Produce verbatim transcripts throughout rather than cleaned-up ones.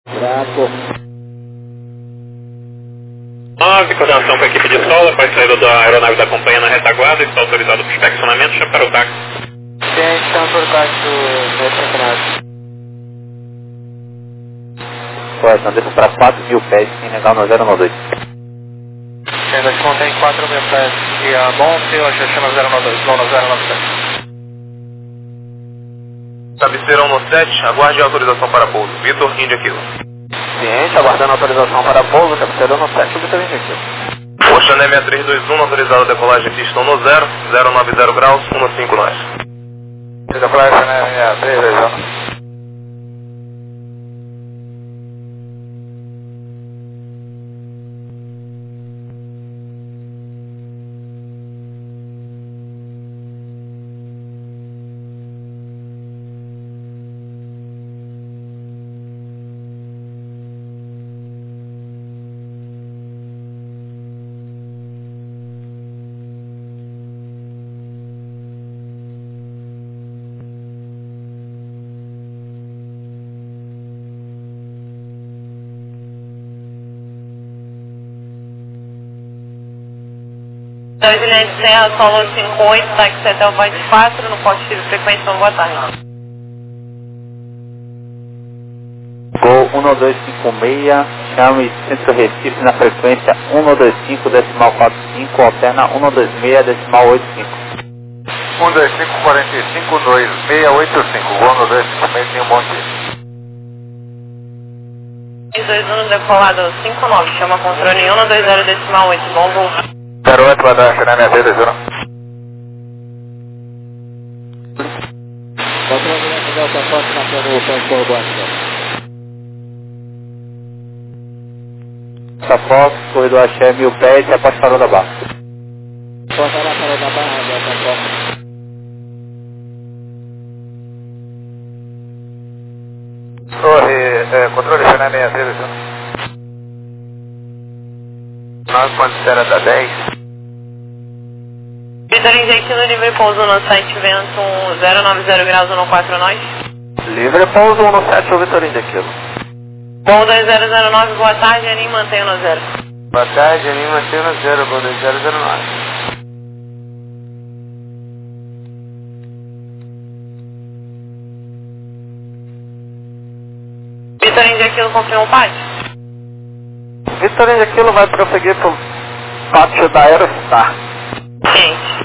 Fraco. nove, coordenação com a equipe de solo, após saída da aeronave da companhia na retaguarda, está autorizado para inspecionamento, chama para o táxi. Sim, chama para o táxi do Metrocanal. Coordenação desce para quatro mil pés, sem legal no zero nove dois. Ainda te contém quatro mil pés. E a bom, sim, eu chama zero nove dois, zona zero nove sete. Cabeceira um sete, aguarde a autorização para pouso. Vitor, Índia Kilo. Ciente, aguardando autorização para pouso, cabeceira no sete, Vitor Índia Kilo. Oceané seis três dois um, autorizado a decolagem pista no zero, zero nove zero graus, um cinco nós. Decolagem Oceané seis três dois um. dois Ilhéus de Serra, Solo cinco oito, táxi Cetel Void quatro, no poste de frequência, uma boa tarde. Gol um dois cinco seis, chame Centro Recife na frequência um dois cinco decimal quatro cinco, alterna um dois seis decimal oito cinco. um dois cinco quatro cinco dois seis oito cinco, Gol um dois cinco seis, tem um bom dia. dois um decolado cinco nove, chama controle um dois zero decimal oito, bom voo. zero oito, vai dar Oceané seis três dois um. Controle Delta Delta Fox, marcando o ponto de Boação. Delta Fox, corredor Axé, mil pés, após parou da barra. Porta lá, parou da barra, Delta Fox. Torre, é, controle Oceané seis três dois um. nove ponto zero da dez. Vitor Índia Kilo, livre pouso no site vento zero nove zero graus um quatro nós. Livre pouso um sete, o Vitor Índia Kilo. Gol dois zero zero nove, boa tarde, Anim, mantenha no zero. Boa tarde, Anim, mantenha no zero, Gol dois zero zero nove. Vitor Índia Kilo, confirma o pátio. Vitor Índia Kilo vai prosseguir para o pátio da Aerostar. Ciente.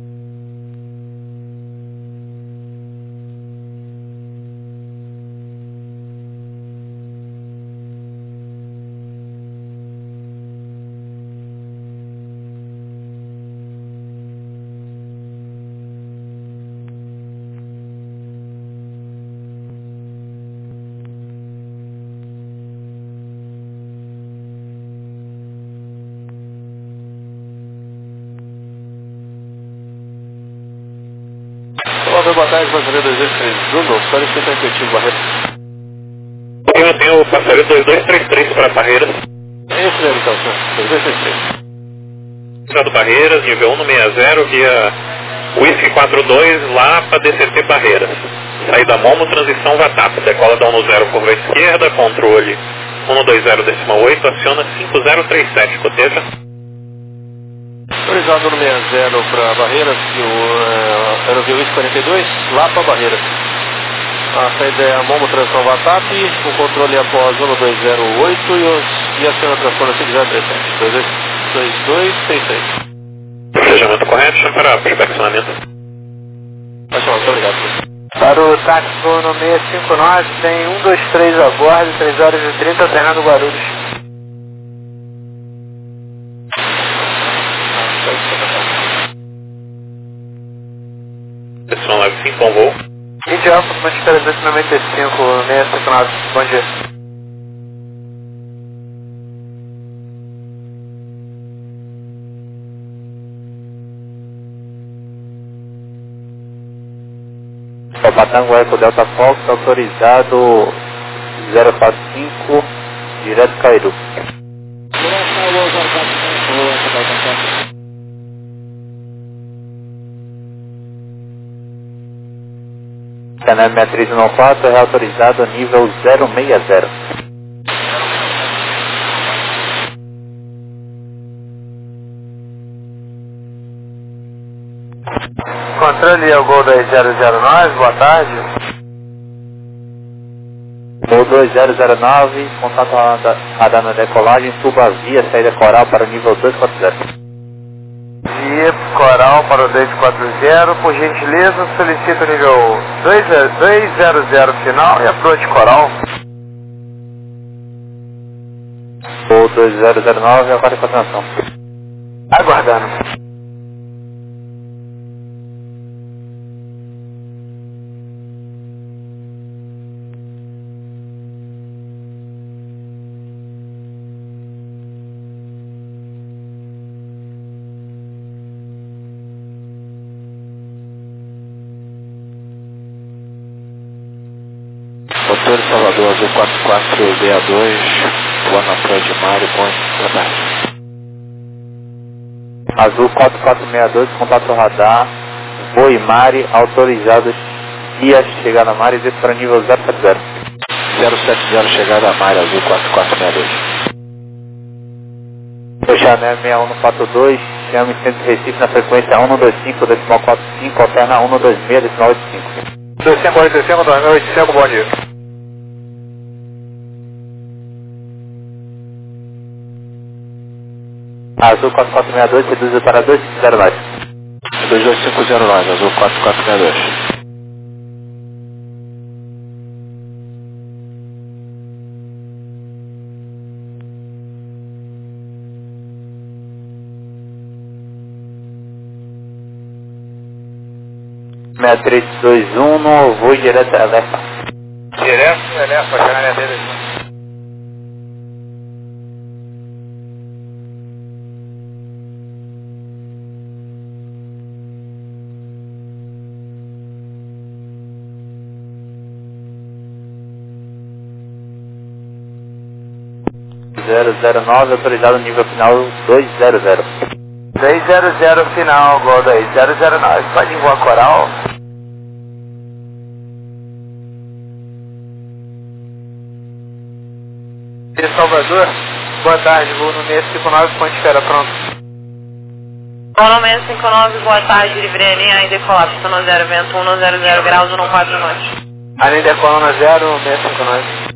Boa tarde, passageiro dois dois três um, história de efetivo, Barreira. Eu tenho o passageiro dois dois três três para Barreiras. É isso mesmo, então, senhor. dois dois três três. Estado Barreiras, nível um sessenta via Whisky quatro dois, lá para D C T Barreiras. Saída Momo, transição Vatap. Decola da um zero, curva esquerda, controle um dois zero decimal oito, aciona cinco zero três sete, coteja. Autorizado no sessenta para Barreiras, e o uh, aerovia Whisky quarenta e dois, lá para Barreiras. A saída é a Momo, transição Vatap, o controle é após um dois zero oito e, os, e aciona a transponder cinco zero três sete. dois dois dois seis seis. Planejamento correto, chama para inspecionamento. Vai chamar, muito obrigado. Para o táxi no seis cinco nove, tem um dois três a bordo, três horas e trinta, Fernando Guarulhos. Decisão nove cinco, bom voo. vinte Alfa, Manchester duzentos e noventa e cinco, seis cinco nove, bom dia. Patango Eco Delta Fox, autorizado zero quatro cinco, direto Cairu. Canal seis três um quatro, é autorizado a nível zero seis zero. controle é o Gol dois zero zero nove, boa tarde. Gol dois zero zero nove, contato radar na decolagem, suba via saída coral para o nível dois quatro zero. Via coral para o dois quatro zero, por gentileza solicito o nível dois zero zero final e approach coral. Gol dois zero zero nove, aguarde a confirmação. Aguardando. Motor Salvador Azul quatro quatro seis dois, voando atrás de Mário, bom trabalho. Azul quatro quatro seis dois, contato radar, voo e Mari, autorizados via chegada a Mari, desce para nível zero sete zero. zero sete zero, chegada a Mari, Azul quatro quatro seis dois. Chanel seis um quatro dois, chame Centro Recife na frequência um dois cinco, decimal quatro cinco, alterna um dois seis, decimal oito cinco. dois cinco oito cinco, dois mil e oitocentos, bom dia. Azul quatro quatro seis dois, reduzido para dois cinco zero nove. dois dois cinco zero nove, Azul quatro quatro seis dois. seis três dois um, no voo direto a Lefa. Direto, Lefa, Chanel dele. zero zero nove, autorizado nível final dois zero zero. dois zero zero final, Gol dois zero zero nove, pode voar coral. De Salvador, boa tarde, voo no meio cinco nove, ponte espera, pronto. Voo no meio cinco nove, boa tarde, Livrelinha, ainda decolar, pistão zero, vento um zero zero graus, um quatro norte. Além de coluna zero, seis cinco nove.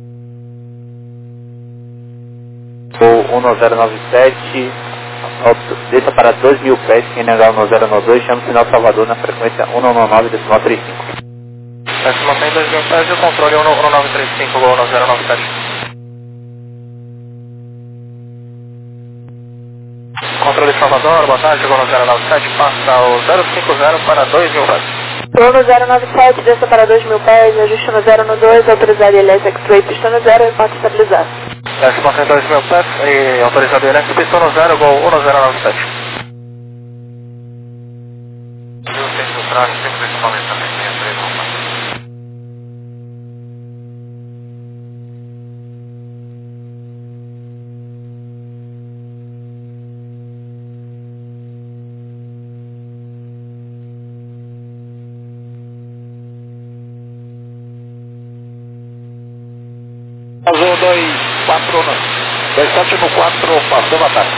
Voo um zero nove sete, desça para dois mil pés, quem negar o um zero nove dois, chama o sinal Salvador na frequência um nove nove, decimal trinta e cinco. Estimação em dois mil pés e o controle um nove três cinco, Gol um zero nove sete. Controle Salvador, boa tarde, Gol um zero nove sete, passa o zero cinco zero para dois mil pés. Voo no zero nove sete, desça para dois mil pés, ajuste no zero no dois, autorizado I L S X-Ray, pistão no zero e porta estabilizado. Estimação em dois mil pés e autorizado I L S, pistão no zero, Gol um zero nove sete. Eu tenho o traje, sempre esse momento também, seis três um. Azul dois quatro dois sete no quatro, passando a tarde.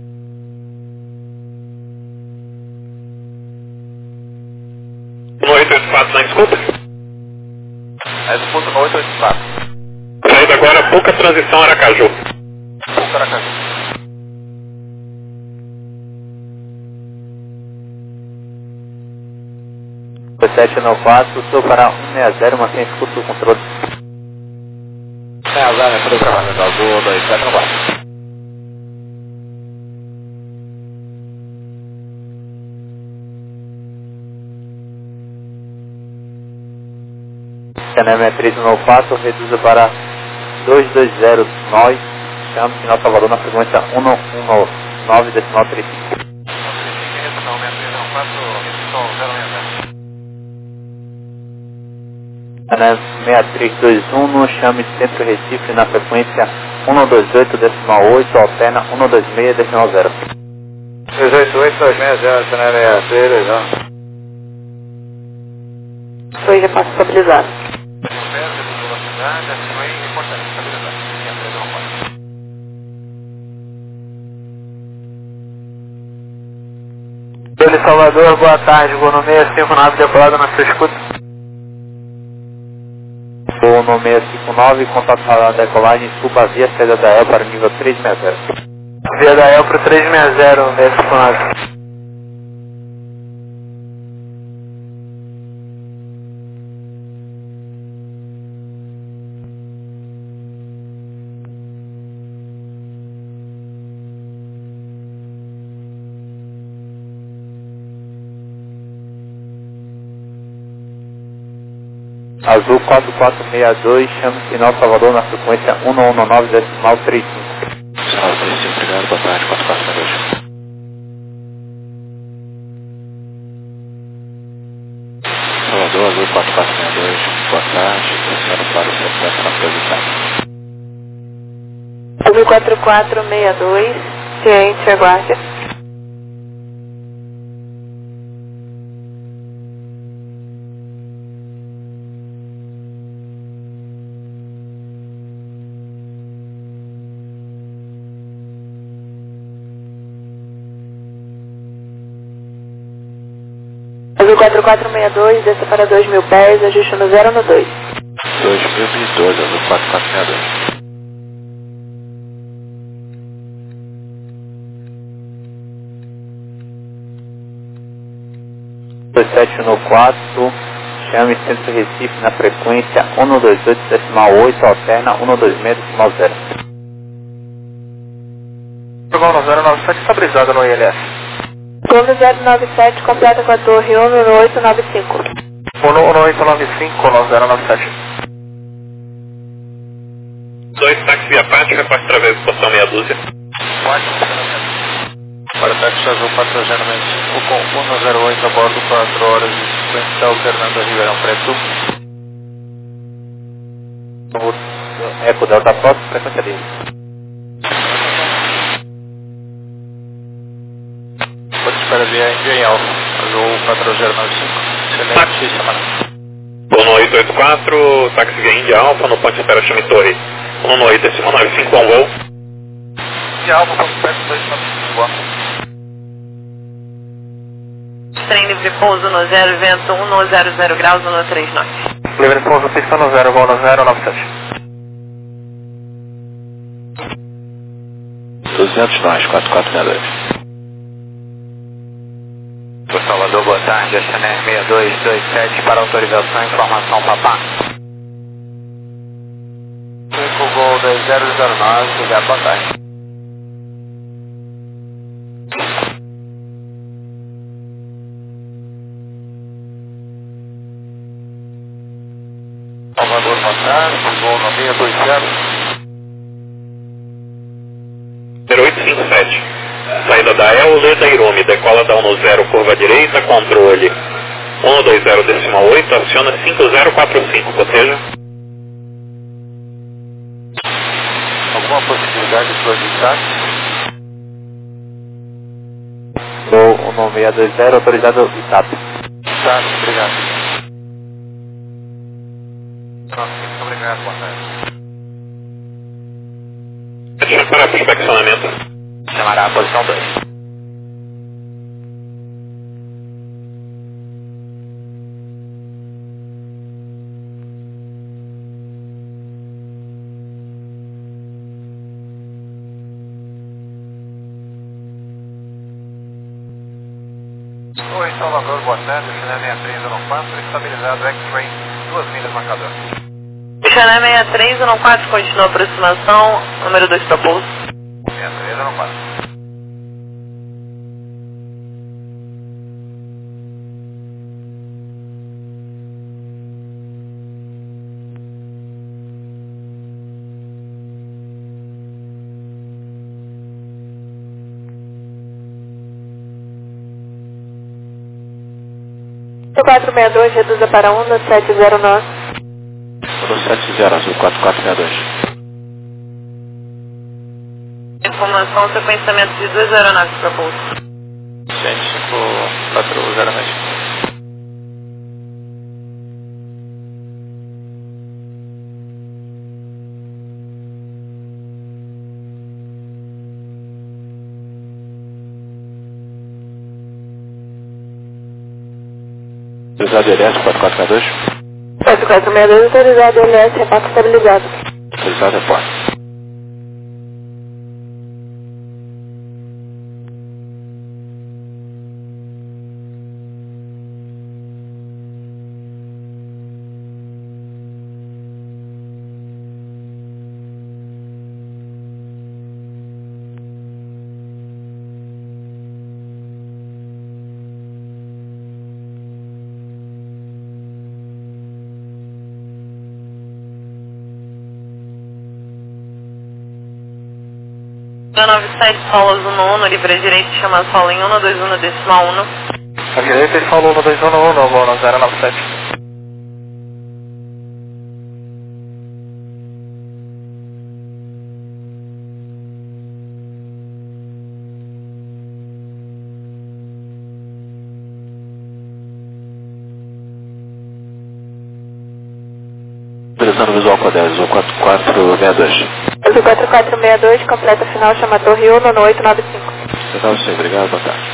um oito oito quatro, não desculpa. É do ponto oito oito quatro. Saída agora, pouca transição Aracaju. Pouco Aracaju. sete nove quatro, sou para um seis zero, mantém escuta o controle. seis a zero, entrou trabalhando, Azul dois sete no quatro. Chanel seis três nove quatro, reduza para dois dois zero nove, chama o sinal Salvador na frequência um nove, decimal trinta e cinco. Chanel seis três dois um, no chame Centro Recife na frequência um dois oito, decimal oito, alterna um dois seis, decimal zero. três oito oito, dois seis zero, Chanel seis três, não. Foi já passa estabilizado. Controle Salvador, boa tarde, voo no seis cinco nove decolado na sua escuta. Voo no seis cinco nove, contato radar decolagem, suba via saída da E L para o nível três seis zero. Via da E L para o três seis zero, seis cinco nove. Azul quatro quatro seis dois, chame sinal Salvador na frequência um um nove decimal trinta e cinco. Sinal trinta e cinco, obrigado, boa tarde, quatro quatro seis dois. Salvador, Azul quatro quatro seis dois, boa tarde, descendo para o centro na posição. Azul quatro quatro seis dois, ciente, aguarde. Azul quatro quatro seis dois, desça para dois mil pés, ajuste no zero no dois. dois mil e doze, Azul quatro quatro seis dois. dois sete um quatro, chame Centro Recife na frequência um dois oito decimal oito, alterna um dois seis decimal zero. Vamos no zero nove sete, estabilizado no I L S. Golo zero nove sete, completa com a torre um um oito nove cinco. um um oito nove cinco no zero nove sete. dois táxi via Pátio, reporte através do portão meia dúzia. Para táxi Azul quatro zero seis cinco com um zero oito a bordo, quatro horas e cinquenta, alternando a Ribeirão Preto. Eco Delta Fox, frequência dele. Pode esperar via Índia em Alfa, Azul quatro zero nove cinco. Excelente semana. Voo no oito oito quatro, táxi via Índia Alfa, no ponte espera chame Torre. um oito decimal nove cinco com voo. Índia Alfa, ponto perto dois nove cinco Alfa. Trem livre pouso no zero, vento um zero zero graus, um três nove. Livre pouso, pista no zero, voo no zero nove sete. duzentos nós, quatro quatro seis dois. Por Salvador, boa tarde, S N R seis dois dois sete para autorização, informação papá. cinco Gol dois zero zero nove, obrigado, boa tarde. Salvador, boa tarde, Gol no seis dois zero. zero oito cinco sete. Saída da E L, Leda Irome, decola da um zero, curva direita, controle um dois zero decimal oito, aciona cinco zero quatro cinco, proteja. Alguma possibilidade de solicitar? Sou um seis dois zero, autorizado Itap. Tá, obrigado. Muito obrigado, boa tarde. Deixa eu parar para o inspecionamento. Chamará a posição dois. Oi, Salvador, boa tarde, China seis três um quatro, estabilizado X-Ray, duas milhas marcador. China seis três um quatro, continua a aproximação, número dois para pouso. seis três um quatro. quatro seis dois, reduza para um sete zero nove. um sete zero, Azul quatro quatro seis dois. Informação, sequenciamento de duas aeronaves para pouso. cinco quatro zero seis. Autorizado L S quatro quatro dois. quatro quatro seis dois, autorizado L S, repasse estabilizado. Autorizado reporte. nove sete, solos um no um, livre direito, chama solo em um dois um decimal um. A direita ele falou um dois um um, vou no zero nove sete. Autorizando visual Codel, visual quatro quatro seis dois. Azul quatro quatro seis dois, completa final, chama Torre um no oito nove cinco. Total sim, obrigado, boa tarde.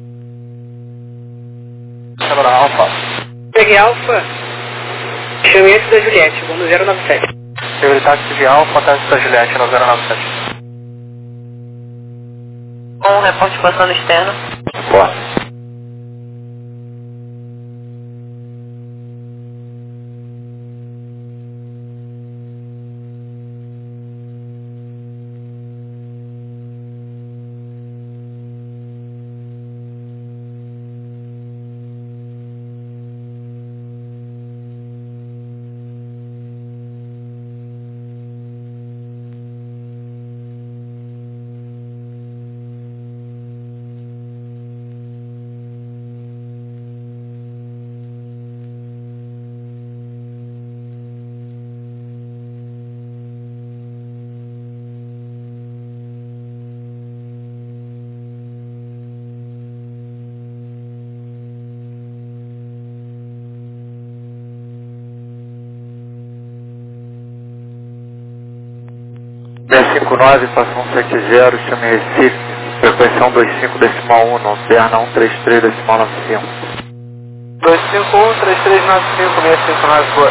Agora Alfa. Peguei Alfa, chame antes da Juliette, vou no zero nove sete. Seguridade táxi de Alfa, táxi da Juliette no zero nove sete. Um reporte passando externo. Reporte. seis cinco nove, passou um sete zero, chame Recife, frequência um dois cinco decimal um, Berna um três três decimal nove cinco. dois cinco um, três três nove cinco, seis cinco nove, boa.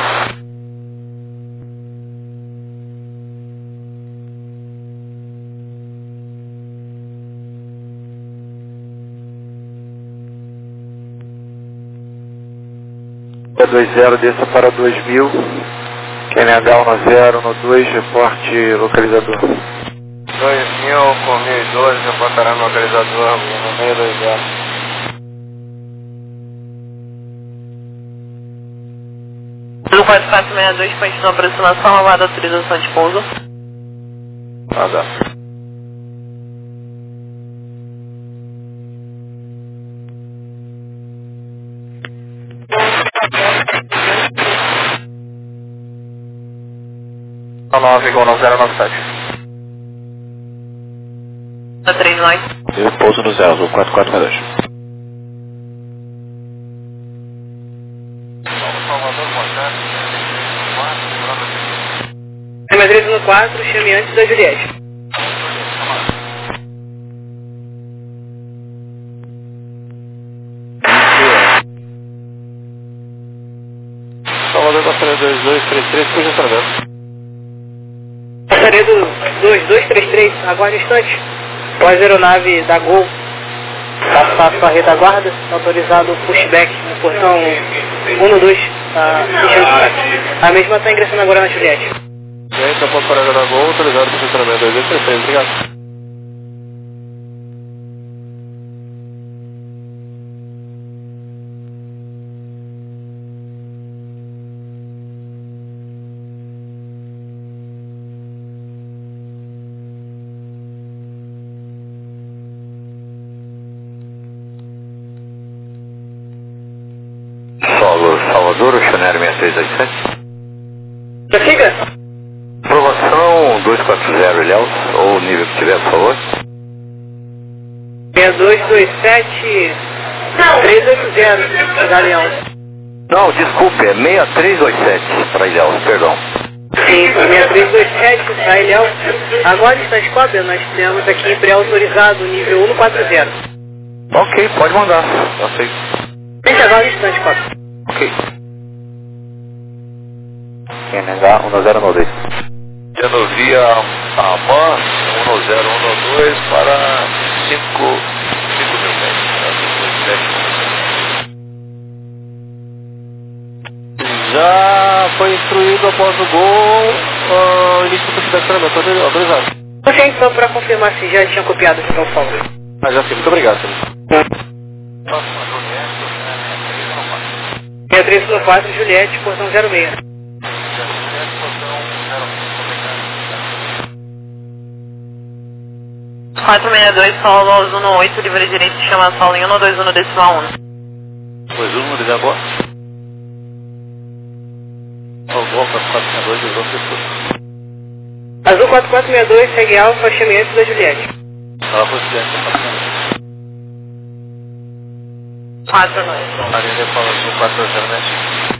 dois zero, desça para dois mil. Q M H um no zero, no dois, reporte localizador. dois mil com mil e doze, reportará no localizador no meio dois zero. Azul quatro quatro seis dois, continua aproximação, lavada autorização de pouso. Nada. nove igual no zero nove sete. três nove. Eu pouso no zero, no quatro quatro seis dois. M três um quatro, chame antes da Juliette. Salvador passaria dois dois três três, cujo através. Passaredo dois dois três três, agora no instante. Após a aeronave da Gol passar sua retaguarda, autorizado o pushback no portão um no dois. Tá, a mesma está ingressando agora na Juliette. Gente, após a parada da Gol, autorizado para o funcionamento dois dois três três, obrigado. Salvador, o Chanel seis três oito sete. Prossiga. Aprovação dois quatro zero, Ilhéus, ou o nível que tiver, por favor. seis dois dois sete três oito zero, Galeão. Não, desculpe, é seis três oito sete para Ilhéus, perdão. Sim, seis três dois sete, para Ilhéus. Agora está escópia, nós temos aqui pré-autorizado nível um quatro zero. Ok, pode mandar, aceito. Gente, agora está escópia. Ok. Q N H um zero um dois. Genovia Aman um zero um dois para cinco mil metros. Já foi instruído após o gol o uh, início do estacionamento autorizado. Você só para confirmar se já tinha copiado de São Paulo. Ah, já sim, muito obrigado. seis três um quatro, Juliette, portão zero seis. quatro seis dois, Paulo um oito, livre direito, chama Paulo em um dois um decimal um. dois um, liga agora. Volta quatro seis dois, dois um. Azul quatro quatro seis dois, segue alfa, chame antes da Juliette. Ela foi Juliette, quatro nove. Avenida Paulo Azul quatro zero, né?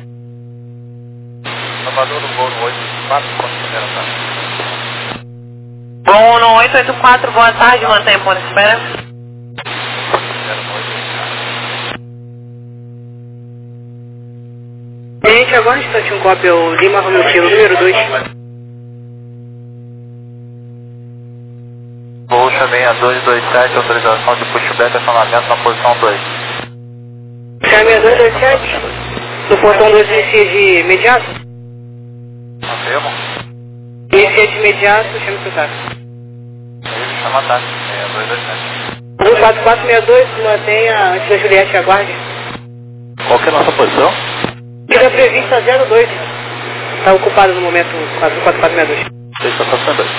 Salvador no voo no oito quatro, quatro zero, tá? Bom, no oito oito quatro, boa tarde, mantenha ponto de espera. Gente, agora um instante, um cópia, o Lima Romeu Kilo, número dois. Voo também a dois dois sete, autorização de pushback, acionamento na posição dois. Chame a dois dois sete, no portão dois inicia de imediato. Afirmo. Inicia de imediato, chame pro táxi. Ele chama táxi, é dois dois sete. Azul quatro quatro seis dois, mantenha antes da Juliette, aguarde. Qual que é a nossa posição? Vida prevista zero dois. Está ocupado no momento Azul quatro quatro seis dois. Deixa eu passar dois.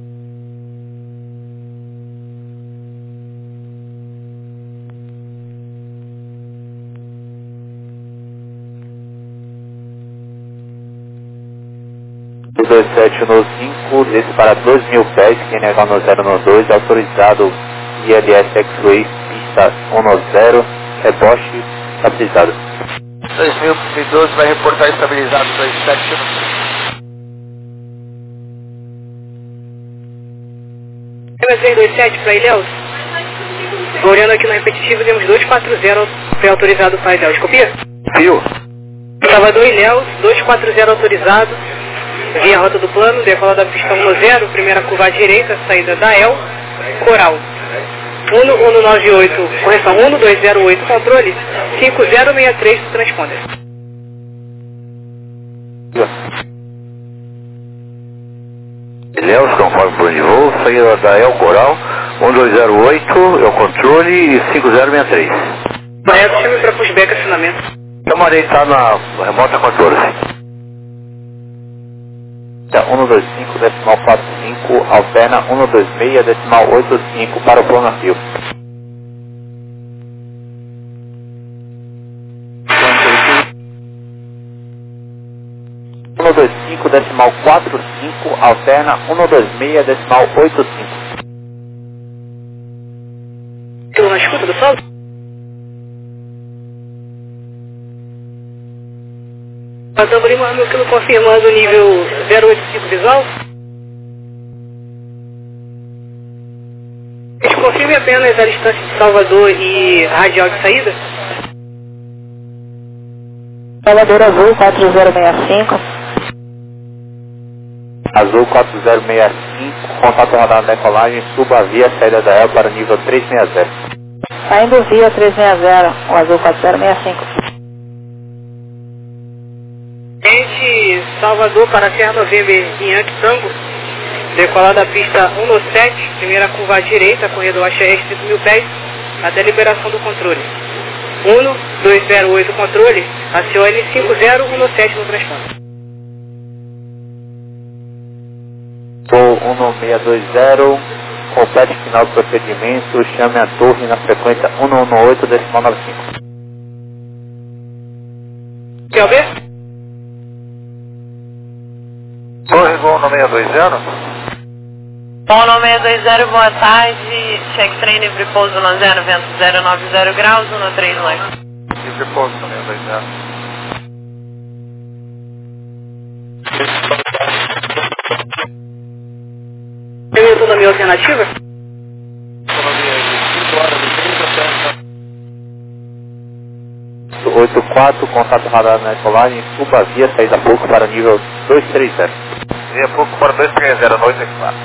dois sete no cinco, desce para dois mil pés, Q N H um zero um dois, autorizado I L S X-Way, pista um zero, rebote, estabilizado. dois mil e doze vai reportar estabilizado dois sete Chame três dois sete para Ilhéus. Olhando aqui no repetitivo, temos dois quatro zero pré-autorizado para Ilhéus. Copia? Fio. Salvador Ilhéus, dois quatro zero autorizado. Via rota do plano, decola da pista um zero, primeira curva à direita, saída da El, Coral. um um nove oito, correção um dois zero oito, controle cinco zero seis três do transponder. Ilhéus, conforme plano de voo, saída da El Coral, um dois zero oito, é o controle e cinco zero seis três. Correto, chame para pushback acionamento. Camarei está na remota quatorze. um dois cinco, decimal quatro cinco, alterna um dois seis, decimal oito cinco para o plano fio. um dois cinco, decimal quatro cinco, alterna um dois seis, decimal oito cinco. Estou na escuta do solo? Estamos Lima Romeu Kilo confirmando o nível zero oito cinco visual. Confirme apenas a distância de Salvador e radial de saída. Salvador Azul quatro zero seis cinco. Azul quatro zero seis cinco, contato radar na decolagem, suba a via saída da El para o nível trezentos e sessenta. Saindo via trezentos e sessenta, o Azul quatro zero seis cinco. Gente, Salvador para Serra November em Yankee Tango, decolar da pista um sete, primeira curva à direita, corredor H R cinco mil pés, até liberação do controle. um dois zero oito controle, acione cinco zero um sete no transporte. Voo um seis dois zero, complete final do procedimento, chame a torre na frequência um um oito, decimal nove cinco. Quer ver? Torre voo no seis dois zero. Bom, no seis dois zero, boa tarde. Check train livre pouso no zero, vento zero nove zero graus, um três oito. Livre pouso no seis dois zero. Perguntou na minha alternativa? oito quatro, contato radar na Ecolagem, suba via saída pouco para nível dois três zero. Via pouco para dois três zero, noite quatro.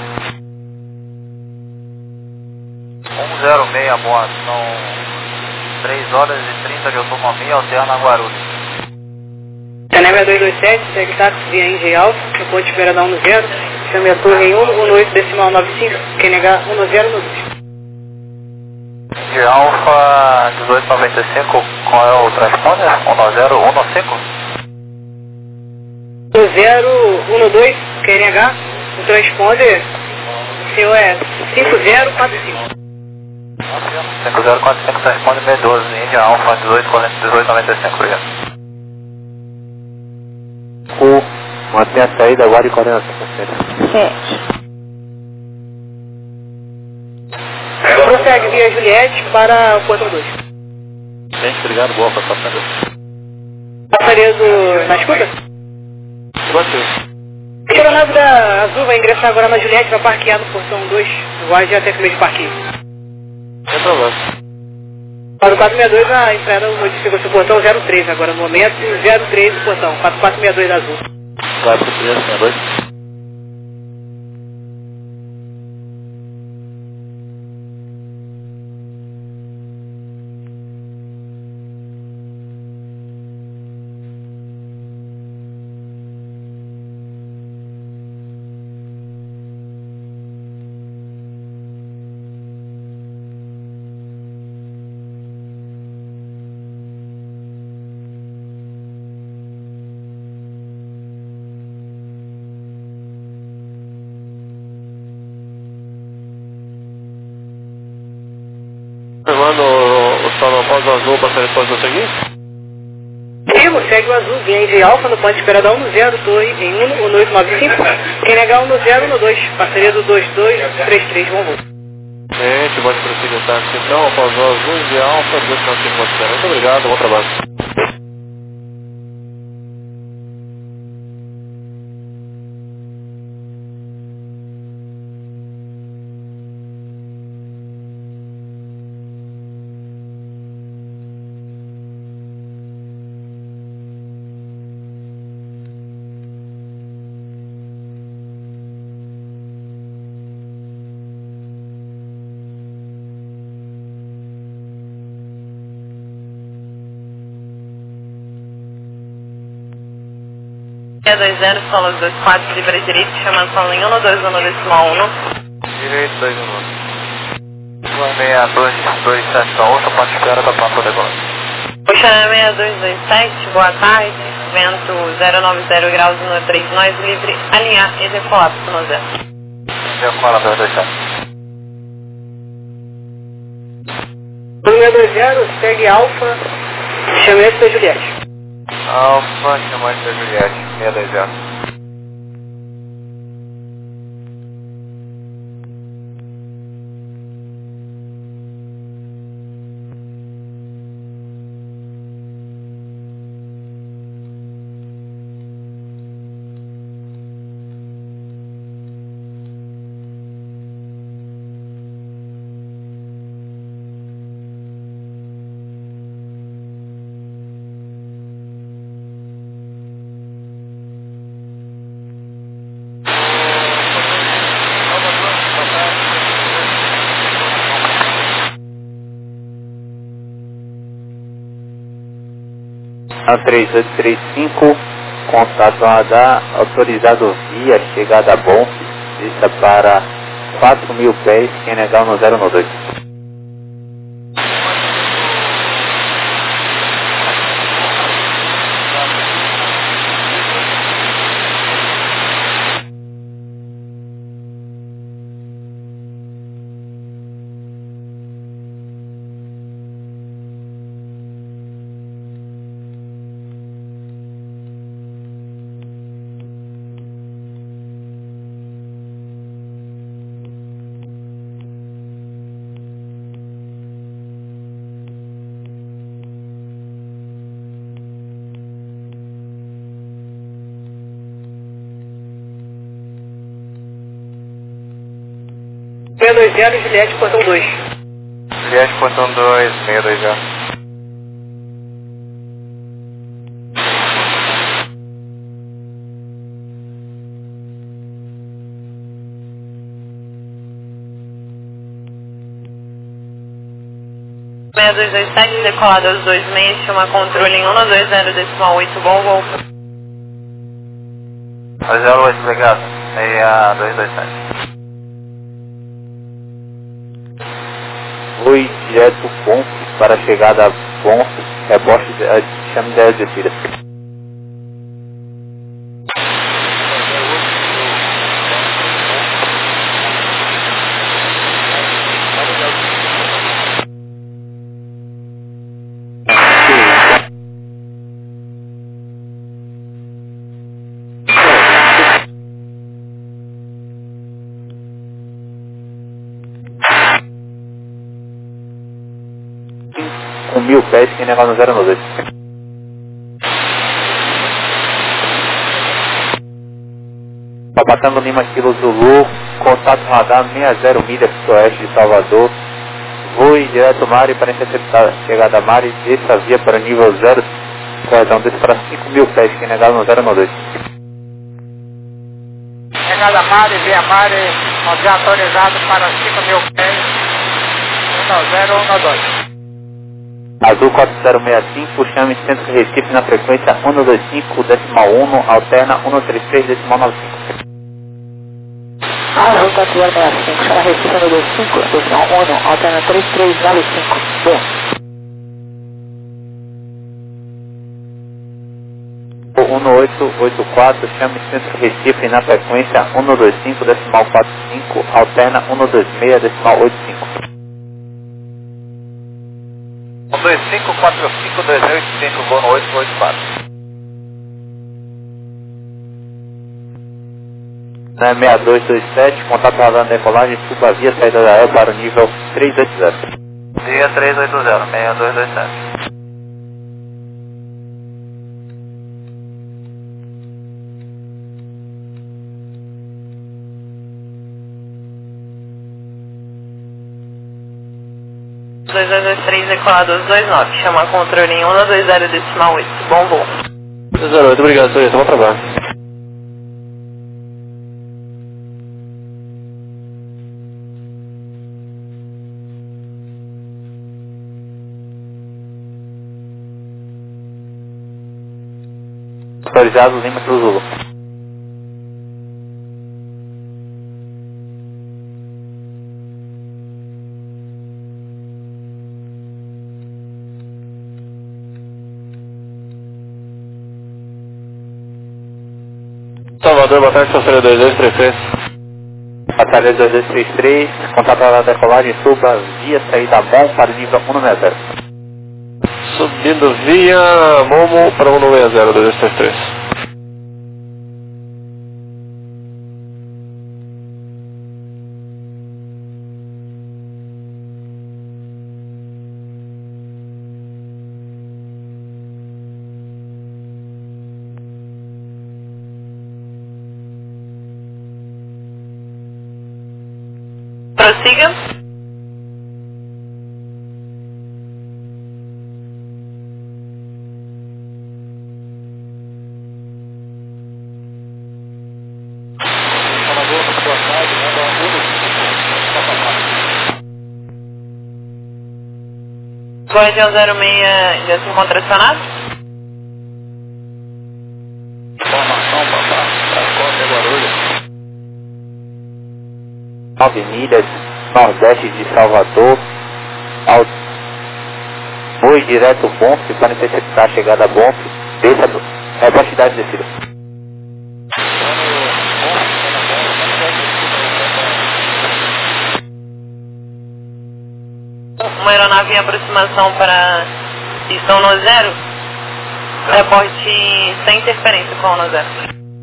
um zero seis, boa, são três horas e trinta de autonomia, alterna Guarulhos. Canema dois dois sete, segue táxi via Engie Alfa, no ponto de espera da um zero, chame a torre em um, um oito decimal nove cinco, quem negar um zero no dois. Engie Alfa dezoito noventa e cinco, qual é o transponder? um zero um cinco? um zero um dois, quem negar, o transponder, o senhor é cinco zero quatro cinco. cinco zero quatro cinco, transponder M doze, Engie Alfa dezoito noventa e cinco, obrigado. O mantém a saída, aguarde coordenação por cento. sete. Prossegue via Juliette para o portão dois. Gente, obrigado, boa, para passar. Passaria do... na escuta? Bateu. A aeronave da Azul vai ingressar agora na Juliette, vai parquear no portão dois, guarde até meio de parquinho. Sem problema. Para o quatro seis dois, a entrada modificou-se o portão zero três, agora no momento zero três do portão, quatro quatro seis dois da Azul. Vai para o trezentos e sessenta e dois. Observando o solo após o azul para sair depois do seguinte? Primo, segue o Azul, vem de Alfa no ponto de espera da um zero, torre em um, um oito nove cinco, quem negar um zero no dois, parceria do dois dois três três, vamos ver. Gente, pode prosseguir o táxi então, após o azul de alfa, dois nove cinco. Muito obrigado, bom trabalho. seis dois zero, solo dois quatro, livre direito, chamando solo em um dois um decimal um. Direito dois um. seis dois dois sete, outra parte espera da planta de agora. Puxa seis dois dois sete, boa tarde, vento zero nove zero graus no três, nós livre, alinhar e decolar para o zero. Decola dois dois sete. seis dois zero, segue Alfa, chamamento da Juliette. Alfa, chamamento da Juliette, seis dois zero. A três oito três cinco, contato radar, autorizado via, chegada bom, vista para quatro mil pés, quem negar no zero no dois. seis dois zero, Juliette, portão dois. Juliette, portão dois, seis dois zero. seis dois dois sete, decolado aos dois seis, chama controle em um dois zero decimal oito, bom voo. dois zero oito, obrigado. seis dois dois sete. Foi direto Bonf para a chegada Bonf, rebote, chame dez descida. Com mil pés, que negócio no zero nove dois. Papatango Lima Kilo Zulu, contato radar sessenta milhas oeste de Salvador. Voe direto Mari para interceptar a chegada Mari, desça a via para nível zero, perdão, desça para cinco mil pés, que negócio no zero nove dois. Chegada Mari, via Mari, já autorizado para cinco mil pés, um zero um dois. Azul quatro zero seis cinco, chame Centro Recife na frequência um dois cinco, decimal um, alterna um três três, decimal nove cinco. Azul quatro zero seis cinco, chama Recife um dois cinco, decimal um, alterna três três nove cinco. Bom. um oito oito quatro, chame Centro Recife na frequência um dois cinco, decimal quatro cinco, alterna um dois seis, decimal oito cinco. um dois cinco quatro cinco dois oito cinco, voo no oito oito quatro. Na seis dois dois sete, contato radar decolagem, suba a via saída da E para o nível três oito zero. Via três oito zero, seis dois dois sete. dois dois dois três, decolado aos dois nove, chama controle em um dois zero decimal oito, bom voo. dois zero oito, obrigado, Torres, bom trabalho. Autorizado Lima Kilo Zulu. Salvador, boa tarde, Passaria dois dois três três. Passaria dois dois três três, contato radar decolagem, suba via saída bom para o nível um nove zero. Subindo via Momo para um nove zero, dois dois três três. Prossiga. Guardião zero seis ainda se encontra acionado? Informação, papai, para Cópia Guarulhos. nove milhas, nordeste de Salvador, ao voe direto Bonf para interceptar a chegada Bonf, desça do rebote da descida. Uma aeronave em aproximação para pistão no zero, reporte sem interferência com o no zero.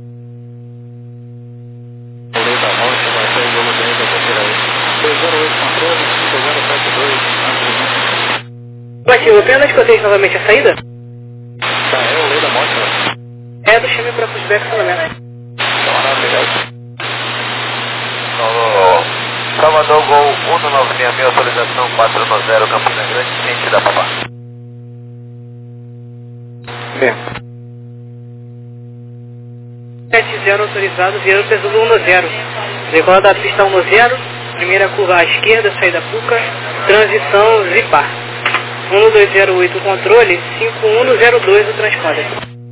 Positivo, apenas escutei novamente a saída? Tá, é o Lei da Morte, né? É do chame para pushback solamente. Salvador Gol um nove seis seis, autorização quatro nove zero, Campina Grande, ciente da Papá. Bem. sete zero autorizado, virando peso do um zero. Decola da pista um zero, primeira curva à esquerda, saída Puca, transição Zipar. um dois zero oito o controle, cinco um zero dois o transponder.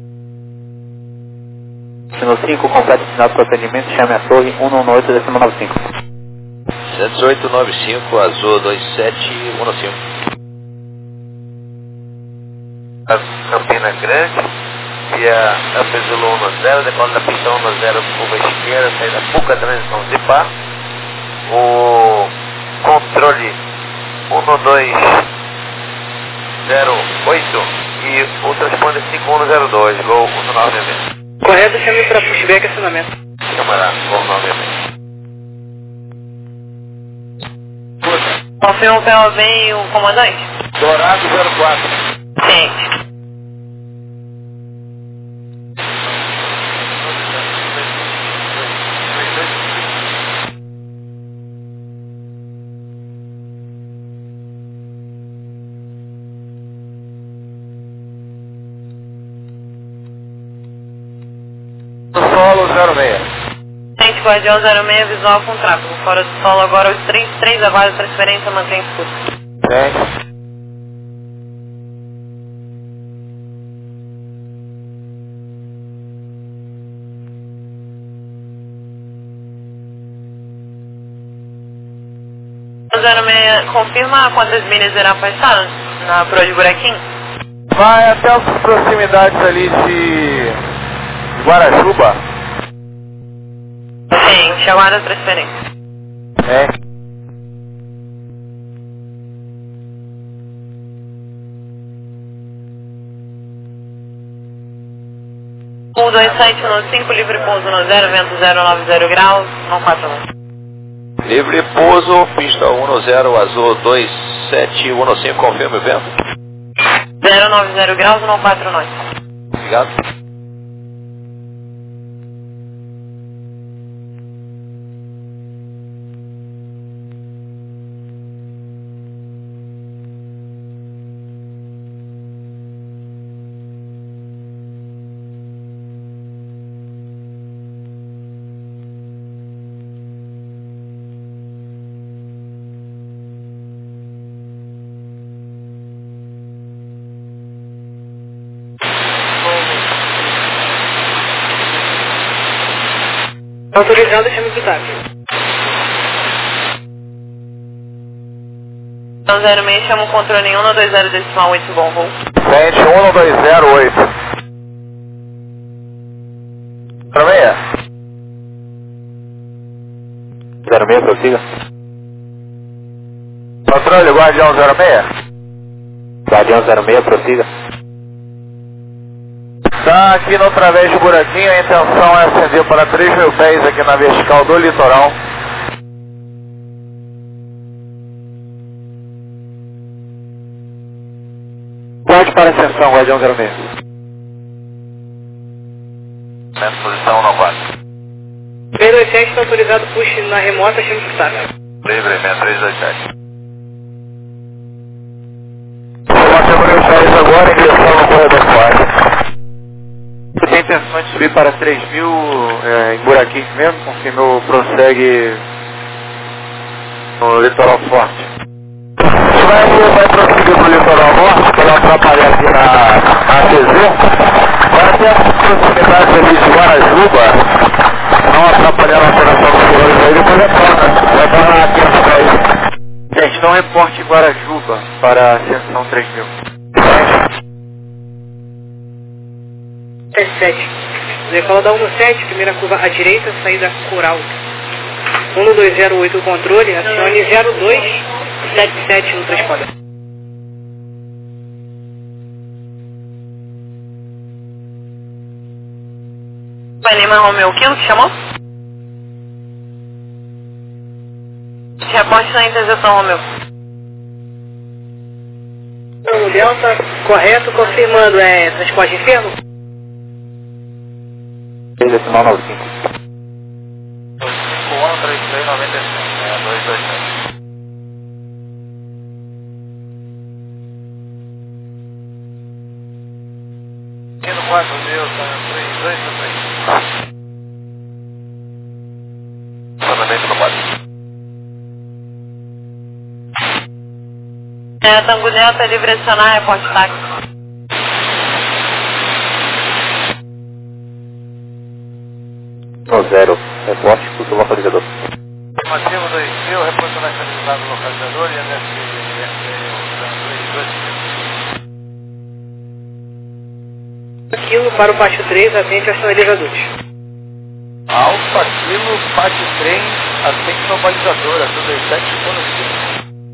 Sino cinco, complete o sinal do procedimento, chame a torre um um oito décimo nove cinco. sete oito nove cinco, Azul dois sete um cinco. Campina Grande, via Apesilo um zero, decola da pista um zero, curva esquerda, saída pouca transição de par. O controle um dois zero oito e o transponder cinco um zero dois, Gol um nove seis. Correto, chame para pushback e acionamento. Câmara, Gol nove seis. Confirma o P O V e o comandante? Dourado zero quatro. Sim. Solo zero seis. Gente, Guardião zero seis, visual com tráfego. Fora do solo agora, os três três aguarda transferência, mantém escudo. Sim. zero seis, confirma quantas milhas irá passar na Pro de Buraquinho? Vai até as proximidades ali de Guarajuba. Gente, aguarda a transferência. É. um dois sete um cinco, livre pouso no zero, vento zero nove zero graus, não quatro um. Livre pouso, pista um zero, Azul dois sete um cinco, confirme o vento. zero nove zero graus, não quatro nove. Obrigado. Autorizando, chame pro táxi. zero seis, chama o controle um dois zero decimal oito, bom voo. Frente um dois zero oito. zero seis. zero seis, prossiga. Controle, Guardião zero seis. Guardião zero seis, prossiga. Tá aqui no través de buraquinho, a intenção é ascender para três mil pés aqui na vertical do litoral. Pode para a ascensão, Guardião zero seis. Nessa posição não quatro. três dois sete está autorizado push na remota, chame pro táxi. Livre, três dois sete. Vou mil pés agora em direção ao corredor quatro. Você tem intenção de subir para três mil é, em buraquinhos mesmo? Confirmou, prossegue no litoral forte. Vai, vai prosseguir para o litoral norte, para não atrapalhar aqui na, na T Z. Vai até as proximidades ali de Guarajuba, não atrapalhar a operação dos senhores aí, depois retorna. Retorna aqui na praia. Gente, não reporte Guarajuba para a ascensão três mil. sete sete. Decola da um sete, primeira curva à direita, saída Coral. um dois zero oito o controle, acione zero dois sete sete no transponder. Vai Lima Romeu, quilo que chamou? Reporte na interseção, Romeu. O Delta, correto, confirmando, é transporte enfermo? três decimal nove cinco. cinco um três três nove cinco, é dois dois sete. Aqui no quatro mil, três dois três. Mandamento no quatro. É, Tango Delta, livre acionar, reporte táxi. No zero, reporte para o localizador. Afirmativo dois mil, reporte nacionalizado no localizador e N S Aquilo para o pátio três, atende aos sinalizadores. Alfa Kilo, pátio trem, atende no balizador, a dois sete, bônus cinco.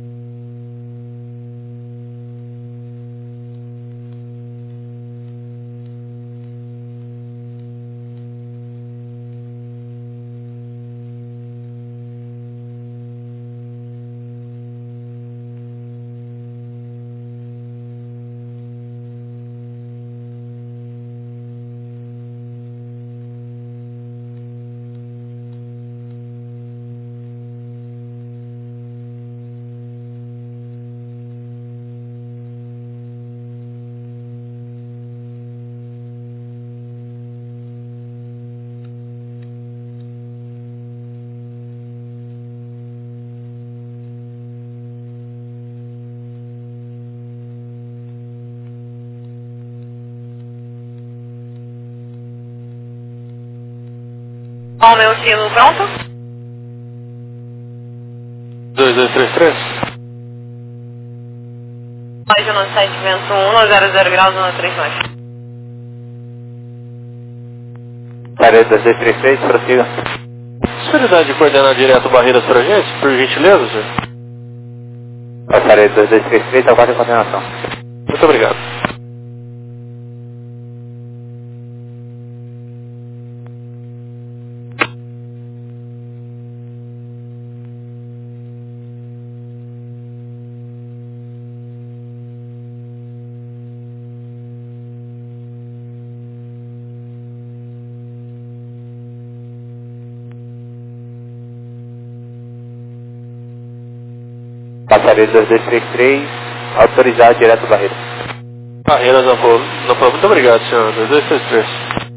Bom, meu quilo pronto? dois dois três três. Pode no sete, vento um, no zero zero graus, no três nove. Parede dois dois três três, prossiga. Disponibilidade de coordenar direto barreiras pra gente, por gentileza, senhor? A parede dois dois três três, aguarde a coordenação. Muito obrigado. Passaredo dois dois três três, autorizado direto barreira. Barreiras não pô, não pô. Muito obrigado, senhor. dois dois três três.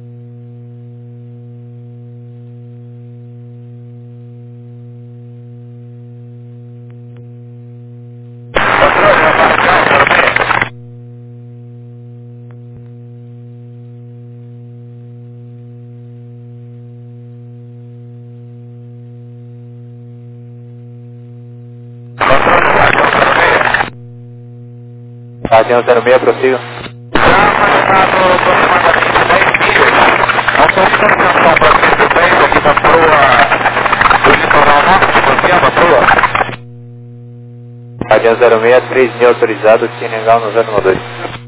Guardião zero seis, prossiga. Já manejado aproximadamente dez milhas. Nós estamos em atenção para cento e dez aqui da proa do litoral norte, mantendo a proa. Guardião zero seis, três mil autorizado, Senegal no zero dois.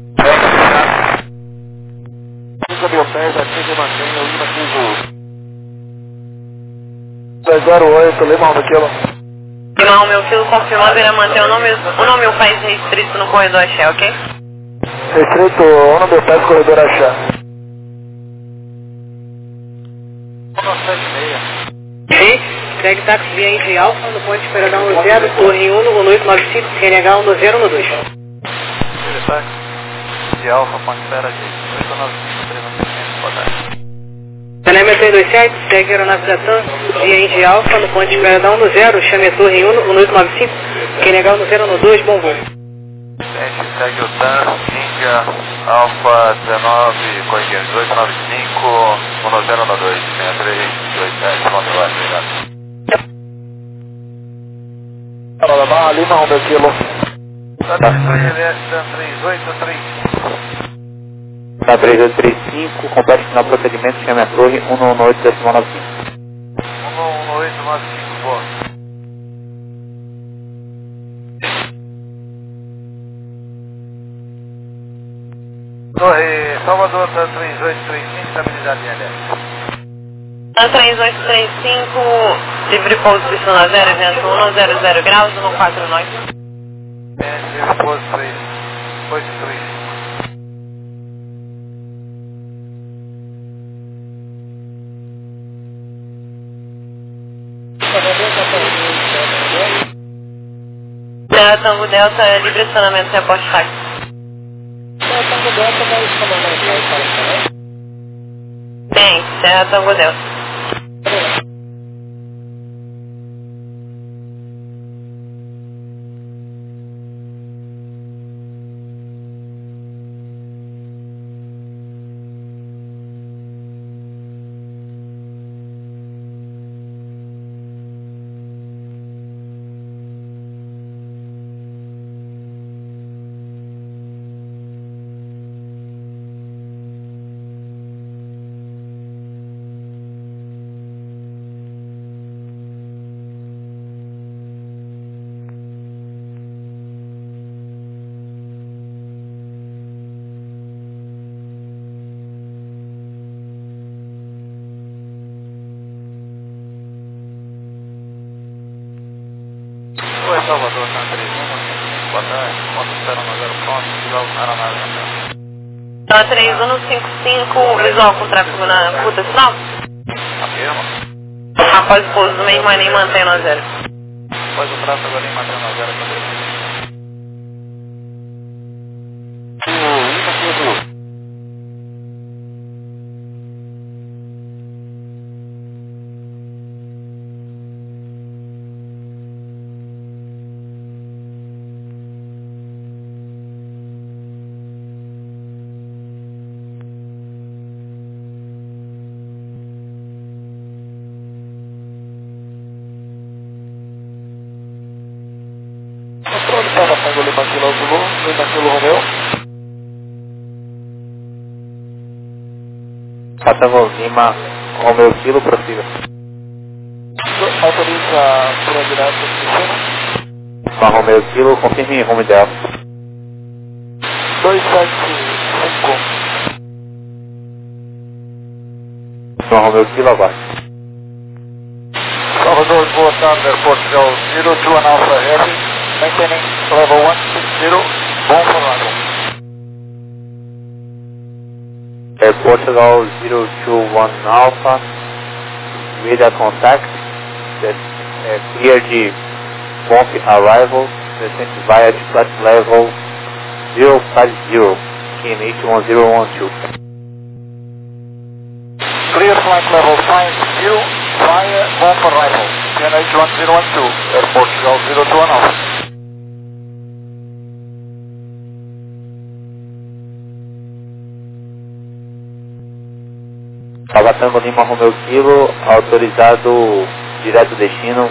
cinco mil pés, atinge e mantém o Lima quinze. dois zero oito, Lima no quilo. Lima, meu quilo confirmando, ele mantém o nome, o nome e o país restrito no corredor Axé, ok? Restrito, o nome do país corredor Axé. Sim, segue táxi via Indy Alfa, no ponto de espera um zero, torre um, no oito nove cinco, C N H um zero um dois. De Alfa, ponte espera de oito nove cinco, três nove cinco, boa tarde. Canema três dois sete, segue aeronave da TAM, via Indy Alfa, no ponto de espera um zero, chame a torre um, no oito nove cinco, C N H um zero um dois, bom voo. Gente, segue o TAM, Índia, Alfa dezenove, corrigir oito nove cinco, um zero um dois, seis três dois sete, bom trabalho, obrigado. Alabama, Lima, um meu quilo. Tá três oito três cinco. Tá três oito três cinco, complete final procedimento, chame a torre um um oito decimal nove cinco. um um oito nove cinco, boa. Torre Salvador, tá três oito três cinco, estabilidade em L S. Na três oito três cinco, livre pouso pistão a zero, vento um, zero zero graus, no quatro nove. É, livre pouso três oito três. Serra Tango Delta, livre acionamento, reporte táxi. Serra Tango Delta vai comandar esse aí para o Bem, Serra Tango Delta. Salvador, Santa Terezinha, boa tarde, ponto zero nove zero pronto, visual com aeronave. Tá três um cinco cinco, visual com tráfego na ruta final? Afirma. Após o pouso do mesmo aninho, mantém no zero. Após o tráfego ali, mantém no zero, Santa Terezinha. Estava Tango Lima Kilo Zulu, Lima Kilo Romeo. Tango Lima Romeo Kilo, prossiga. Autoriza por direto do destino. Com Romeo Kilo, confirme rumo ideal. dois sete cinco. Com Romeo Kilo, aguarde. Salvador, boa tarde, Airport Portugal zero two one Alpha Heavy, maintaining level one six zero, bom for arrival. Air Portugal zero two one Alpha, with a contact, that uh, clear de bump arrival, descent via de flight level zero five zero, in H one zero one two. Clear flight level five zero, via bom for arrival, P N H one zero one two, Air Portugal zero two one Alpha. Tango Lima Romeo Kilo, autorizado direto destino.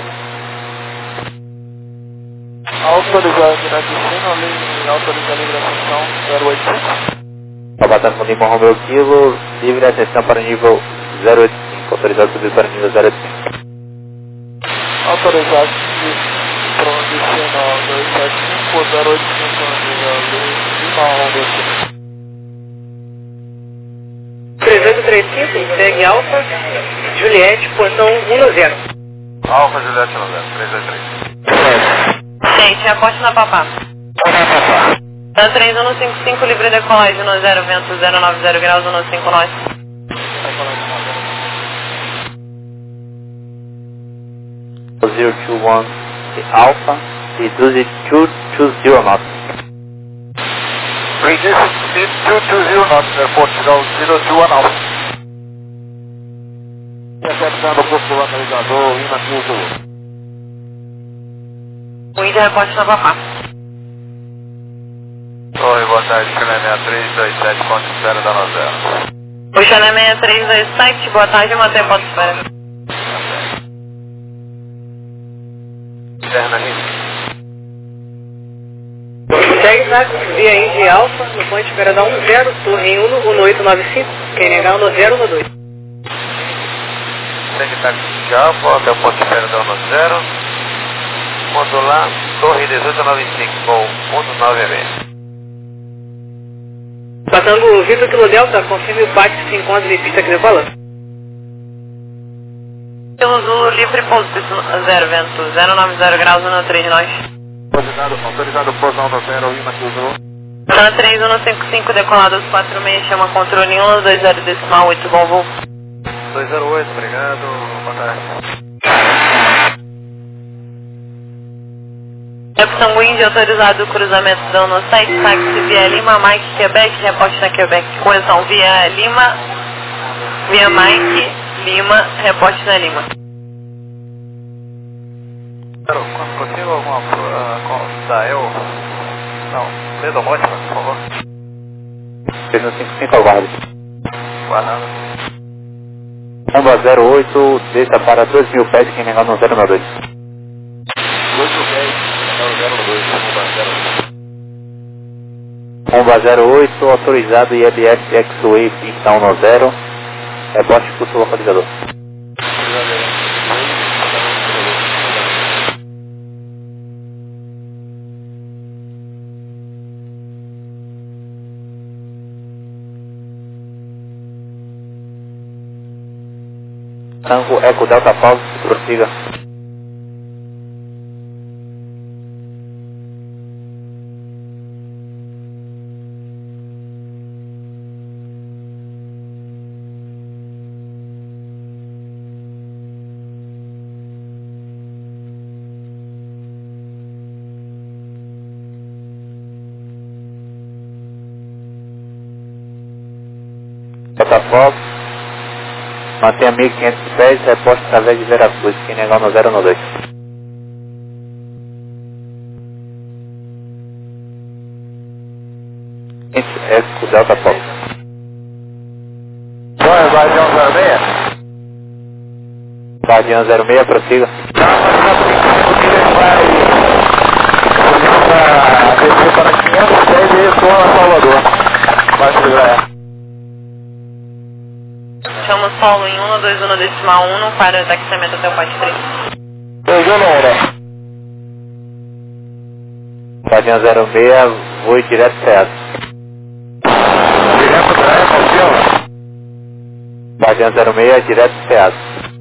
Autorizado direto destino, ali, autorizado livre ascensão zero oito cinco. Tango Lima Romeo Kilo, livre ascensão para nível zero oito cinco, autorizado subir para nível zero oito cinco. Autorizado para o destino dois sete cinco, zero oito cinco, nível Lima Romeo Kilo. três oito três cinco, segue Alfa, Juliette, portão um no zero. Alfa, Juliette no zero, três dois três. Gente, aposte na papá. Tá três um cinco cinco, livre decolagem no zero, vento zero nove zero graus, um cinco nove. zero two one Alpha, reduce two two zero knots. Reduce speed two two zero knots, Air Portugal zero two one Alpha. Recepção o corpo do localizador, Lima Kilo Zulu. O Índia reposte na papá. Oi, boa tarde, Chile seis três dois sete, ponto zero da zero. O Chile seis três dois sete, boa tarde, mantém ponto espera. Interna Rio. Segue táxi via Indy Alfa, no ponto de espera da um zero, torre em Uno, Uno oito nove cinco, quem negar no zero, no dois. Segue táxi de Alfa, até o ponto de espera da um zero. Modular, torre dezoito nove cinco, com um nove seis. Patango Vitor Kilo Delta, confirme o pátio se encontra em pista que decola. Kilo Zulu, livre pouso, zero, vento zero nove zero graus, um três nove. Autorizado, autorizado pousão no zero, Lima Kilo Zulu. Tá três um cinco cinco, decolado aos quatro seis, chama controle um dois zero decimal oito, bom voo. dois zero oito, obrigado, boa tarde. Capitão Indy, autorizado o cruzamento da no site, táxi via Lima, Mike, Quebec, reposte na Quebec. Correção via Lima, via Mike, Lima, reposte na Lima. Consigo alguma uh, com da eu? Não, Ledo Monte, por favor. três um cinco cinco, aguarde. Guardado. Bomba zero oito, desça para dois mil pés, quem negar no zero nove dois. dois mil dez, zero dois, Bomba zero oito, autorizado I L S X-Way, pista um zero, rebote curso localizador. Tango Eco Delta Paulo, prossiga. Delta Fox, mantenha mil e quinhentos pés, reposta através de Veracruz, que negar no zero no dois. Exco Delta Fox. Vai, Guardião zero seis. Guardião zero seis, prossiga. Vai descer para quinhentos pés e retorna a Salvador. Vai segurar. Chama solo em um dois um decimal um para o taxamento até o P A T três. Pegou na hora. Guardião zero seis, voe direto Ceasa. Direto para ela, Guardião. Guardião zero seis, direto Ceasa.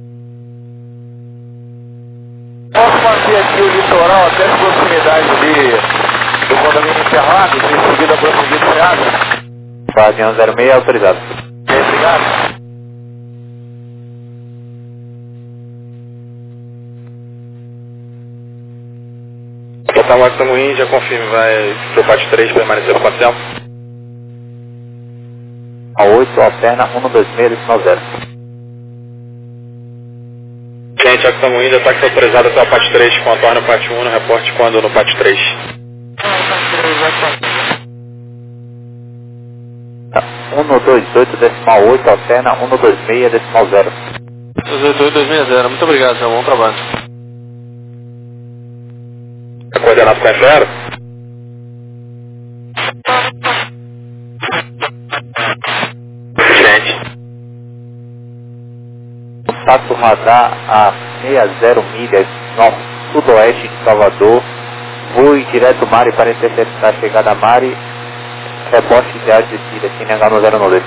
Posso manter aqui o litoral até as proximidades de, do condomínio encerrado, em seguida prosseguir do Ceasa? Guardião zero seis, autorizado. Bem, obrigado. Total Máximo Índia, confirme, vai pro P A T três permanecer por quanto tempo? A oito, alterna um dois seis, decimal zero. Gente, Axamo Índia, ataque autorizado até o P A T três, contorna o P A T um, no reporte quando no P A T três. um dois oito, decimal oito, alterna um dois seis, decimal zero. dois oito oito dois seis zero, muito obrigado, seu bom trabalho. É coordenado com a F zero? Gente. Contato radar a sessenta milhas no sudoeste de Salvador. Voe direto Mari para interceptar a chegada a Mari. Rebote ideal de descida, aqui em H no zero nove.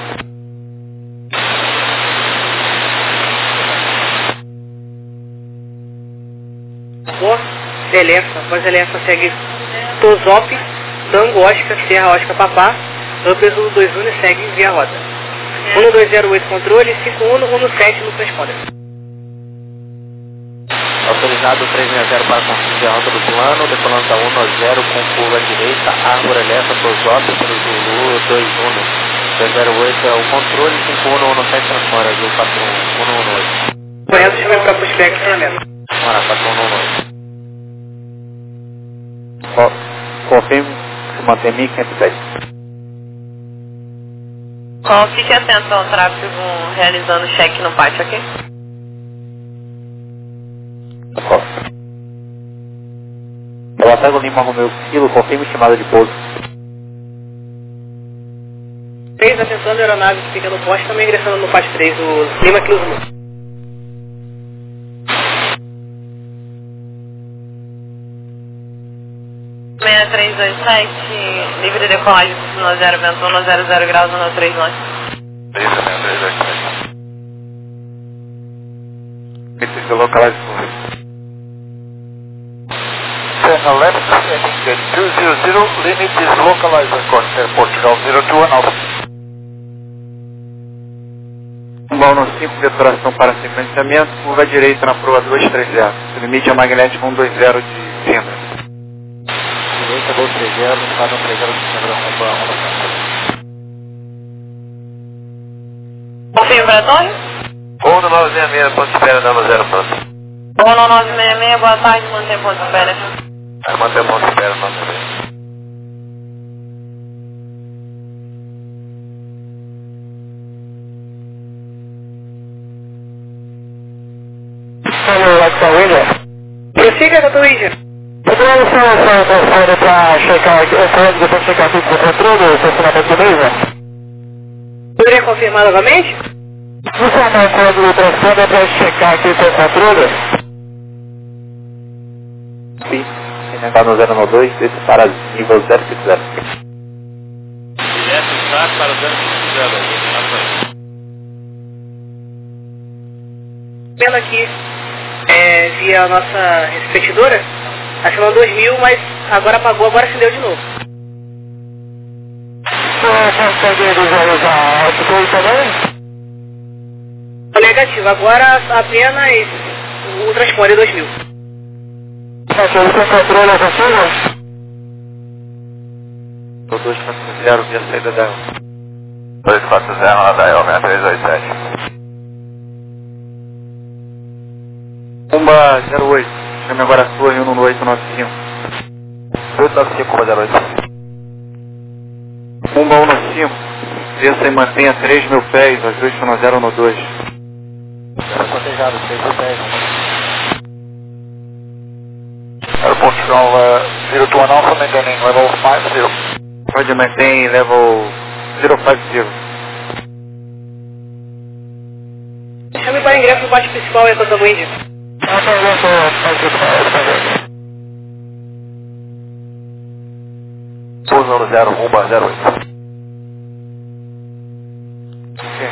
Boa, Elefa, após Elefa segue Tosop, Tango, Oscar, Serra, Oscar, Papá, Ampes um dois um e segue via rota. um dois zero oito controle, cinco um um sete no transponder. Autorizado três seis zero para construir a rota do plano, decolando da um zero com curva à direita, Árvore Elefa, Tosop, pelo Zulu dois um. dois zero oito é o controle, cinco um um sete transponder, Azul quatro um um um oito. Correto, chama para pushback na meta. Mara, quatro um um oito. Confirme se mantém mil e quinhentos pés. Bom, fique atento ao tráfego realizando check no pátio aqui. Relatório Lima Romeu Kilo, confirme chamada de pouso. três, atenção, a aeronave que fica no poste, também ingressando no pátio três, o Lima Kilo Zulu. seis três dois sete, livre de decolagem no zero vento um, zero zero graus no três nove. Isso, seis três dois sete. Limits localized for Channel left, heading two zero zero, limit is localized on Portugal zero two one Alpha. Bônus cinco, detoração para sequenciamento, curva direita na proa dois três zero. O limite é magnético um dois zero de Vinda. Direita dois três zero, esquadrão três zero de Sandra, Romba, Romba. Confirme para Tony? um nove seis seis, ponto de espera, dando zero ponto. um nove seis seis, boa tarde, mantém ponto de espera. Vai manter ponto de espera, não também. Prossiga, doutor Índia. Poderia ser o telefone para checar aqui, o código depois checar aqui com o controle, o funcionamento do mesmo? Poderia confirmar novamente? Funcionar o código do transponder para checar aqui com o controle? Sim, H no zero nove dois, esse para nível zero cinco zero. Direto está para o zero cinco zero. Vendo aqui, é, via a nossa repetidora, acionou dois mil, mas agora apagou, agora acendeu de novo. Você consegue visualizar a altitude também? Negativo, agora apenas o transponder dois mil. Aqui você controla a vacina? dois quatro zero via saída da dois quatro zero na Dial seis três dois sete. Pumba zero oito, chame agora a torre um no oito nove cinco. oito nove cinco, Pumba zero oito. Pumba um no cinco, desça e mantenha três mil pés, ajuste no zero no dois. Zero cotejado, três mil pés. Airport Control zero two one Alpha, maintaining level five zero. Pode maintain level zero five zero. Chame para ingresso no pátio principal e a Santa Wind. Pouso no zero, Pumba zero oito. Ok.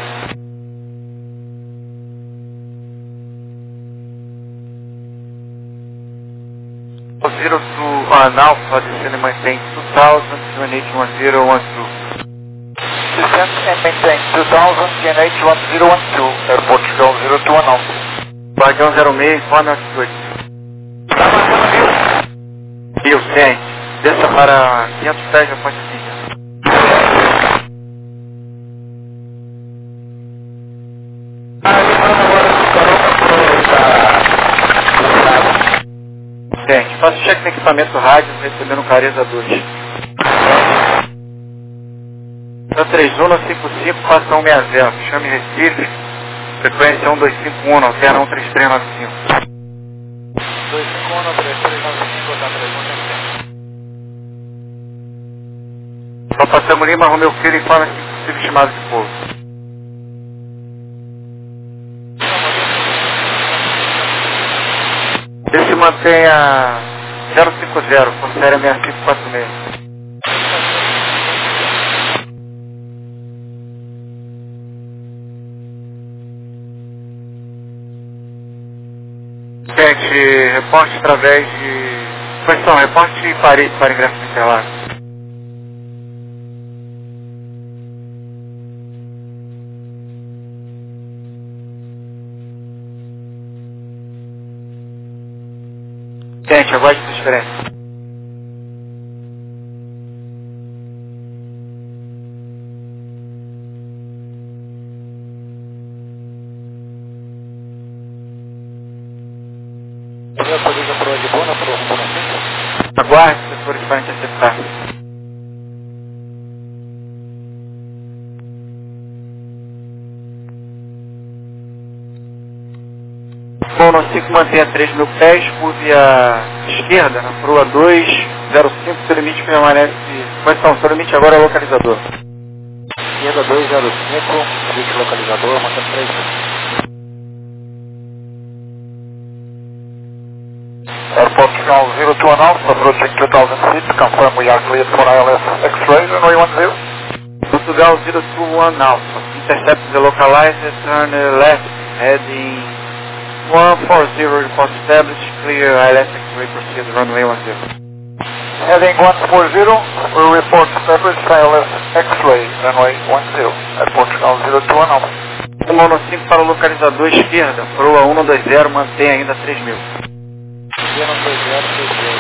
Zero to one Alpha, descend and maintain two thousand, G N H one zero one two. Descend and maintain two thousand, G N H one zero one two, Airport Control zero two one Alpha. Guardião zero seis, informe altitude. Rio cem, desça para quinhentos pés da ponte cinza. Gente, faça o cheque no equipamento rádio, recebendo clareza dois. Da três um cinco cinco, passa um seis zero, chame Recife, frequência um dois cinco um, altera um três três nove cinco. dois cinco um, três três nove cinco, tá três um cinco. Só passamos Lima, Romeu Filho, informa se possível chamado de pouso. Esse mantenha zero cinco zero, por série seis cinco quatro seis. Gente, reporte através de... Questão, reporte de Paris para ingresso de Interlagos. Gente, aguarde transferência. Você atualiza para o Adibona, para o rumo na cinco? Aguarde, setores para interceptar. Bom, no cinco mantenha três mil pés, curve à esquerda, na proa dois zero cinco, seu limite permanece... Quais são? Seu limite agora é localizador. Esquerda dois zero cinco, limite localizador, mantendo três mil. Airport Control zero two one Alpha, approaching two thousand feet, confirm we are cleared for I L S X-ray, runway one zero. Portugal zero two one Alpha, intercept the localizer, turn left, heading one four zero, report established, clear I L S X-ray, proceed, runway one zero. Heading one four zero, we report established I L S X-ray, runway one zero. Airport Control zero two one Alpha. Mono cinco para o localizador esquerda, proa um dois zero, mantém ainda três mil. zero dois zero, três mil.